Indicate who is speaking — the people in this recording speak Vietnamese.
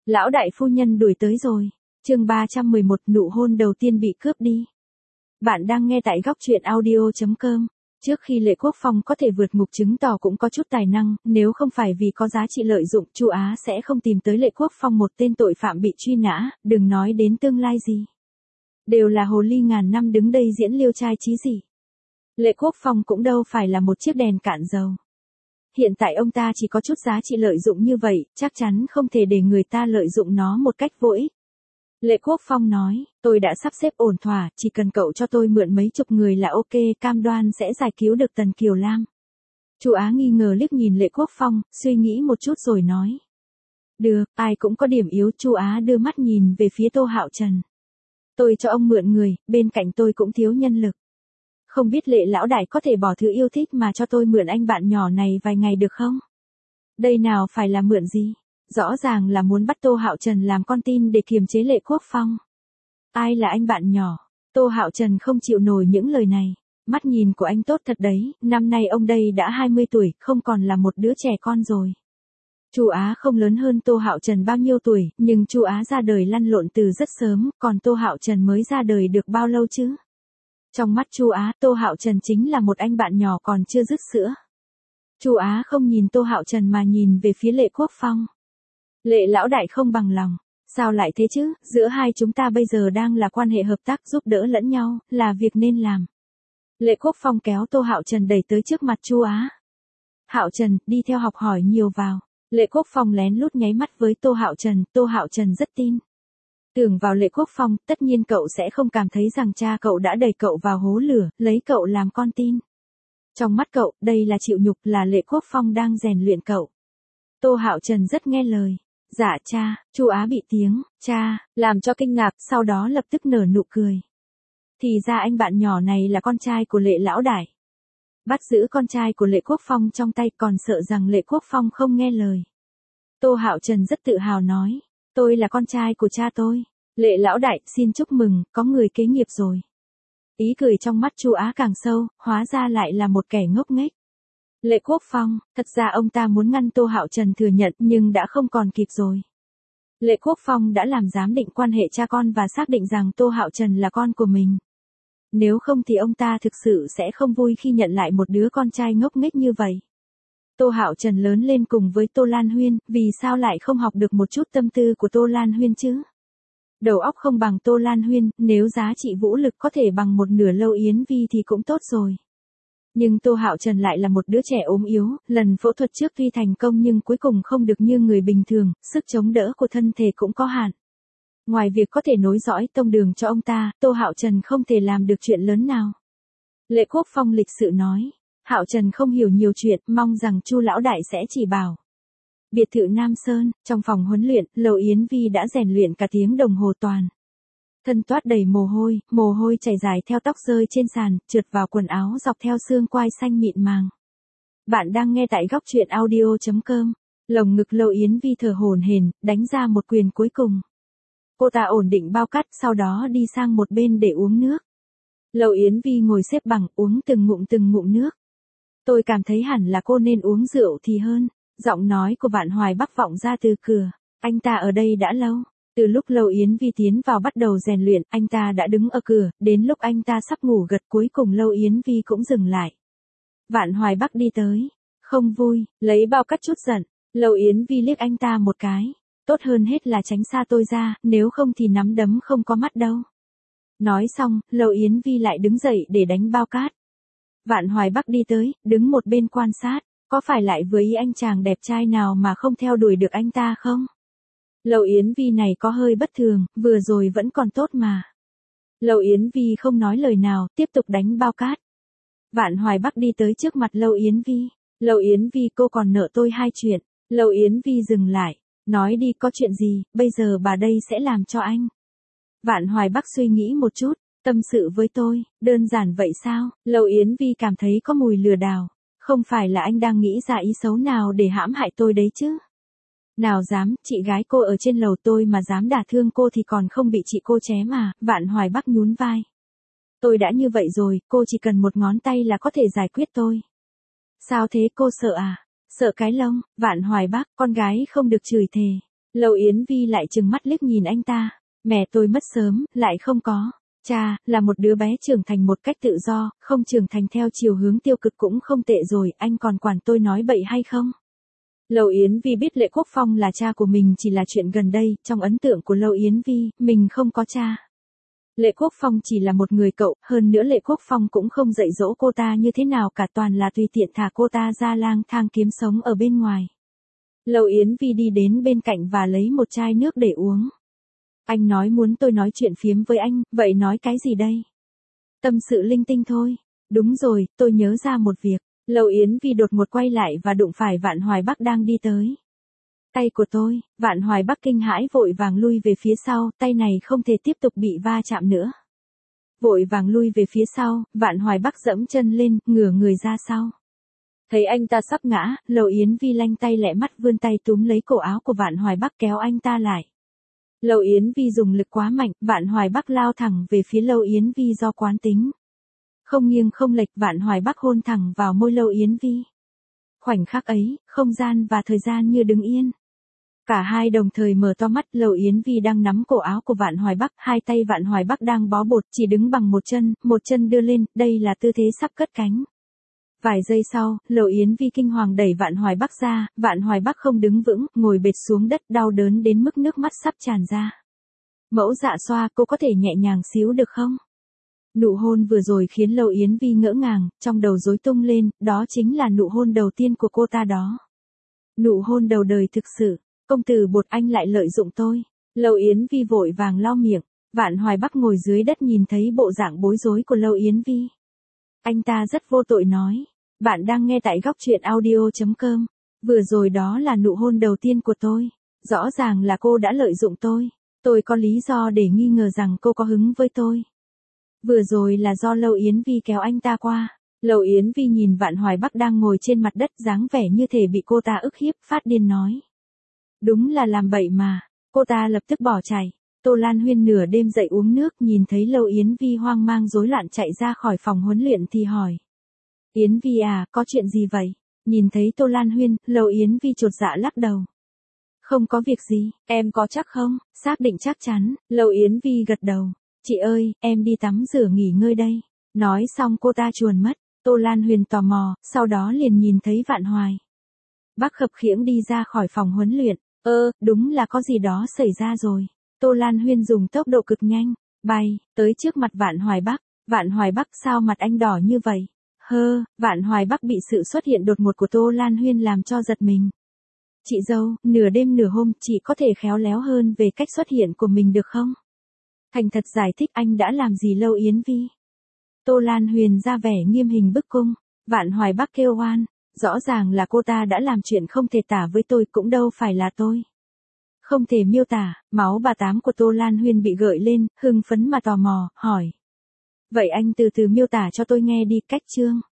Speaker 1: Lão đại phu nhân đuổi tới rồi. Chương 311, nụ hôn đầu tiên bị cướp đi. Bạn đang nghe tại góc truyện audio.com. Trước khi Lệ Quốc Phong có thể vượt ngục chứng tỏ cũng có chút tài năng, nếu không phải vì có giá trị lợi dụng, Chu Á sẽ không tìm tới Lệ Quốc Phong, một tên tội phạm bị truy nã, đừng nói đến tương lai gì. Đều là hồ ly ngàn năm đứng đây diễn liêu trai chí gì. Lệ Quốc Phong cũng đâu phải là một chiếc đèn cạn dầu. Hiện tại ông ta chỉ có chút giá trị lợi dụng như vậy, chắc chắn không thể để người ta lợi dụng nó một cách vô ích. Lệ Quốc Phong nói, tôi đã sắp xếp ổn thỏa, chỉ cần cậu cho tôi mượn mấy chục người là ok, cam đoan sẽ giải cứu được Tần Kiều Lam. Chu Á nghi ngờ liếc nhìn Lệ Quốc Phong, suy nghĩ một chút rồi nói. Được, ai cũng có điểm yếu. Chu Á đưa mắt nhìn về phía Tô Hạo Trần. Tôi cho ông mượn người, bên cạnh tôi cũng thiếu nhân lực. Không biết Lệ lão đại có thể bỏ thứ yêu thích mà cho tôi mượn anh bạn nhỏ này vài ngày được không? Đây nào phải là mượn gì? Rõ ràng là muốn bắt Tô Hạo Trần làm con tin để kiềm chế Lệ Quốc Phong. Ai là anh bạn nhỏ? Tô Hạo Trần không chịu nổi những lời này. Mắt nhìn của anh tốt thật đấy, năm nay ông đây đã 20 tuổi, không còn là một đứa trẻ con rồi. Chu Á không lớn hơn Tô Hạo Trần bao nhiêu tuổi, nhưng Chu Á ra đời lăn lộn từ rất sớm, còn Tô Hạo Trần mới ra đời được bao lâu chứ? Trong mắt Chu Á, Tô Hạo Trần chính là một anh bạn nhỏ còn chưa dứt sữa. Chu Á không nhìn Tô Hạo Trần mà nhìn về phía Lệ Quốc Phong. Lệ lão đại không bằng lòng. Sao lại thế chứ, giữa hai chúng ta bây giờ đang là quan hệ hợp tác giúp đỡ lẫn nhau, là việc nên làm. Lệ Quốc Phong kéo Tô Hạo Trần đẩy tới trước mặt Chu Á. Hạo Trần, đi theo học hỏi nhiều vào. Lệ Quốc Phong lén lút nháy mắt với Tô Hạo Trần rất tin. Tưởng vào Lệ Quốc Phong, tất nhiên cậu sẽ không cảm thấy rằng cha cậu đã đẩy cậu vào hố lửa, lấy cậu làm con tin. Trong mắt cậu, đây là chịu nhục, là Lệ Quốc Phong đang rèn luyện cậu. Tô Hạo Trần rất nghe lời. Dạ cha. Chu Á bị tiếng cha làm cho kinh ngạc, sau đó lập tức nở nụ cười. Thì ra anh bạn nhỏ này là con trai của Lệ lão đại. Bắt giữ con trai của Lệ Quốc Phong trong tay, còn sợ rằng Lệ Quốc Phong không nghe lời. Tô Hạo Trần rất tự hào nói, tôi là con trai của cha tôi. Lệ lão đại, xin chúc mừng, có người kế nghiệp rồi. Ý cười trong mắt Chu Á càng sâu, hóa ra lại là một kẻ ngốc nghếch. Lệ Quốc Phong, thật ra ông ta muốn ngăn Tô Hạo Trần thừa nhận nhưng đã không còn kịp rồi. Lệ Quốc Phong đã làm giám định quan hệ cha con và xác định rằng Tô Hạo Trần là con của mình. Nếu không thì ông ta thực sự sẽ không vui khi nhận lại một đứa con trai ngốc nghếch như vậy. Tô Hạo Trần lớn lên cùng với Tô Lan Huyên, vì sao lại không học được một chút tâm tư của Tô Lan Huyên chứ? Đầu óc không bằng Tô Lan Huyên, nếu giá trị vũ lực có thể bằng một nửa Lâu Yến Vi thì cũng tốt rồi. Nhưng Tô Hạo Trần lại là một đứa trẻ ốm yếu, lần phẫu thuật trước tuy thành công nhưng cuối cùng không được như người bình thường, sức chống đỡ của thân thể cũng có hạn. Ngoài việc có thể nối dõi tông đường cho ông ta, Tô Hạo Trần không thể làm được chuyện lớn nào. Lệ Quốc Phong lịch sự nói, Hạo Trần không hiểu nhiều chuyện, mong rằng Chu lão đại sẽ chỉ bảo. Biệt thự Nam Sơn, trong phòng huấn luyện, Lâu Yến Vi đã rèn luyện cả tiếng đồng hồ toàn. Thân toát đầy mồ hôi chảy dài theo tóc rơi trên sàn, trượt vào quần áo dọc theo xương quai xanh mịn màng. Bạn đang nghe tại góc truyện audio.com. Lồng ngực Lâu Yến Vi thở hổn hển, đánh ra một quyền cuối cùng. Cô ta ổn định bao cát, sau đó đi sang một bên để uống nước. Lâu Yến Vi ngồi xếp bằng, uống từng ngụm nước. Tôi cảm thấy hẳn là cô nên uống rượu thì hơn. Giọng nói của Vạn Hoài Bắc vọng ra từ cửa. Anh ta ở đây đã lâu. Từ lúc Lâu Yến Vi tiến vào bắt đầu rèn luyện, anh ta đã đứng ở cửa, đến lúc anh ta sắp ngủ gật cuối cùng Lâu Yến Vi cũng dừng lại. Vạn Hoài Bắc đi tới. Không vui, lấy bao cát chút giận. Lâu Yến Vi liếc anh ta một cái. Tốt hơn hết là tránh xa tôi ra, nếu không thì nắm đấm không có mắt đâu. Nói xong, Lâu Yến Vi lại đứng dậy để đánh bao cát. Vạn Hoài Bắc đi tới, đứng một bên quan sát. Có phải lại với ý anh chàng đẹp trai nào mà không theo đuổi được anh ta không? Lâu Yến Vi này có hơi bất thường, vừa rồi vẫn còn tốt mà. Lâu Yến Vi không nói lời nào, tiếp tục đánh bao cát. Vạn Hoài Bắc đi tới trước mặt Lâu Yến Vi. Lâu Yến Vi, cô còn nợ tôi 2 chuyện. Lâu Yến Vi dừng lại. Nói đi, có chuyện gì, bây giờ bà đây sẽ làm cho anh. Vạn Hoài Bắc suy nghĩ một chút, tâm sự với tôi, đơn giản vậy sao? Lâu Yến Vi cảm thấy có mùi lừa đảo. Không phải là anh đang nghĩ ra ý xấu nào để hãm hại tôi đấy chứ? Nào dám, chị gái cô ở trên lầu tôi mà dám đả thương cô thì còn không bị chị cô chém à? Vạn Hoài Bắc nhún vai. Tôi đã như vậy rồi, cô chỉ cần một ngón tay là có thể giải quyết tôi. Sao thế, cô sợ à? Sợ cái lông? Vạn Hoài Bắc, con gái không được chửi thề. Lâu Yến Vi lại trừng mắt liếc nhìn anh ta. Mẹ tôi mất sớm, lại không có. Cha, là một đứa bé trưởng thành một cách tự do, không trưởng thành theo chiều hướng tiêu cực cũng không tệ rồi, anh còn quản tôi nói bậy hay không? Lâu Yến Vi biết Lệ Quốc Phong là cha của mình chỉ là chuyện gần đây, trong ấn tượng của Lâu Yến Vi, mình không có cha. Lệ Quốc Phong chỉ là một người cậu, hơn nữa Lệ Quốc Phong cũng không dạy dỗ cô ta như thế nào cả, toàn là tùy tiện thả cô ta ra lang thang kiếm sống ở bên ngoài. Lâu Yến Vi đi đến bên cạnh và lấy một chai nước để uống. Anh nói muốn tôi nói chuyện phiếm với anh, vậy nói cái gì đây? Tâm sự linh tinh thôi. Đúng rồi, tôi nhớ ra một việc. Lâu Yến Vi đột ngột quay lại và đụng phải Vạn Hoài Bắc đang đi tới. Tay của tôi, Vạn Hoài Bắc kinh hãi vội vàng lui về phía sau, tay này không thể tiếp tục bị va chạm nữa. Vội vàng lui về phía sau, Vạn Hoài Bắc giẫm chân lên, ngửa người ra sau. Thấy anh ta sắp ngã, Lâu Yến Vi lanh tay lẹ mắt vươn tay túm lấy cổ áo của Vạn Hoài Bắc kéo anh ta lại. Lâu Yến Vi dùng lực quá mạnh, Vạn Hoài Bắc lao thẳng về phía Lâu Yến Vi do quán tính. Không nghiêng không lệch, Vạn Hoài Bắc hôn thẳng vào môi Lâu Yến Vi. Khoảnh khắc ấy, không gian và thời gian như đứng yên. Cả hai đồng thời mở to mắt, Lâu Yến Vi đang nắm cổ áo của Vạn Hoài Bắc, hai tay Vạn Hoài Bắc đang bó bột, chỉ đứng bằng một chân đưa lên, đây là tư thế sắp cất cánh. Vài giây sau, Lâu Yến Vi kinh hoàng đẩy Vạn Hoài Bắc ra, Vạn Hoài Bắc không đứng vững, ngồi bệt xuống đất, đau đớn đến mức nước mắt sắp tràn ra. Mẫu Dạ Xoa, cô có thể nhẹ nhàng xíu được không? Nụ hôn vừa rồi khiến Lâu Yến Vi ngỡ ngàng, trong đầu rối tung lên, đó chính là nụ hôn đầu tiên của cô ta đó. Nụ hôn đầu đời thực sự, công tử Bột anh lại lợi dụng tôi. Lâu Yến Vi vội vàng lau miệng, Vạn Hoài Bắc ngồi dưới đất nhìn thấy bộ dạng bối rối của Lâu Yến Vi. Anh ta rất vô tội nói, bạn đang nghe tại góc truyện audio.com, vừa rồi đó là nụ hôn đầu tiên của tôi, rõ ràng là cô đã lợi dụng tôi có lý do để nghi ngờ rằng cô có hứng với tôi. Vừa rồi là do Lâu Yến Vi kéo anh ta qua. Lâu Yến Vi nhìn Vạn Hoài Bắc đang ngồi trên mặt đất dáng vẻ như thể bị cô ta ức hiếp, phát điên nói. Đúng là làm bậy mà, cô ta lập tức bỏ chạy. Tô Lan Huyên nửa đêm dậy uống nước nhìn thấy Lâu Yến Vi hoang mang rối loạn chạy ra khỏi phòng huấn luyện thì hỏi. Yến Vi à, có chuyện gì vậy? Nhìn thấy Tô Lan Huyên, Lâu Yến Vi chột dạ lắc đầu. Không có việc gì, em có chắc không? Xác định chắc chắn, Lâu Yến Vi gật đầu. Chị ơi, em đi tắm rửa nghỉ ngơi đây. Nói xong cô ta chuồn mất. Tô Lan Huyền tò mò, sau đó liền nhìn thấy Vạn Hoài Bắc khập khiễng đi ra khỏi phòng huấn luyện. Đúng là có gì đó xảy ra rồi. Tô Lan Huyên dùng tốc độ cực nhanh, bay tới trước mặt Vạn Hoài Bắc. Vạn Hoài Bắc, sao mặt anh đỏ như vậy? Vạn Hoài Bắc bị sự xuất hiện đột ngột của Tô Lan Huyên làm cho giật mình. Chị dâu, nửa đêm nửa hôm, chị có thể khéo léo hơn về cách xuất hiện của mình được không? Thành thật giải thích anh đã làm gì Lâu Yến Vi? Tô Lan Huyền ra vẻ nghiêm hình bức cung. Vạn Hoài Bắc kêu oan, rõ ràng là cô ta đã làm chuyện không thể tả với tôi, cũng đâu phải là tôi. Không thể miêu tả. Máu bà tám của Tô Lan Huyên bị gợi lên, hưng phấn mà tò mò, hỏi. Vậy anh từ từ miêu tả cho tôi nghe đi. Cách chương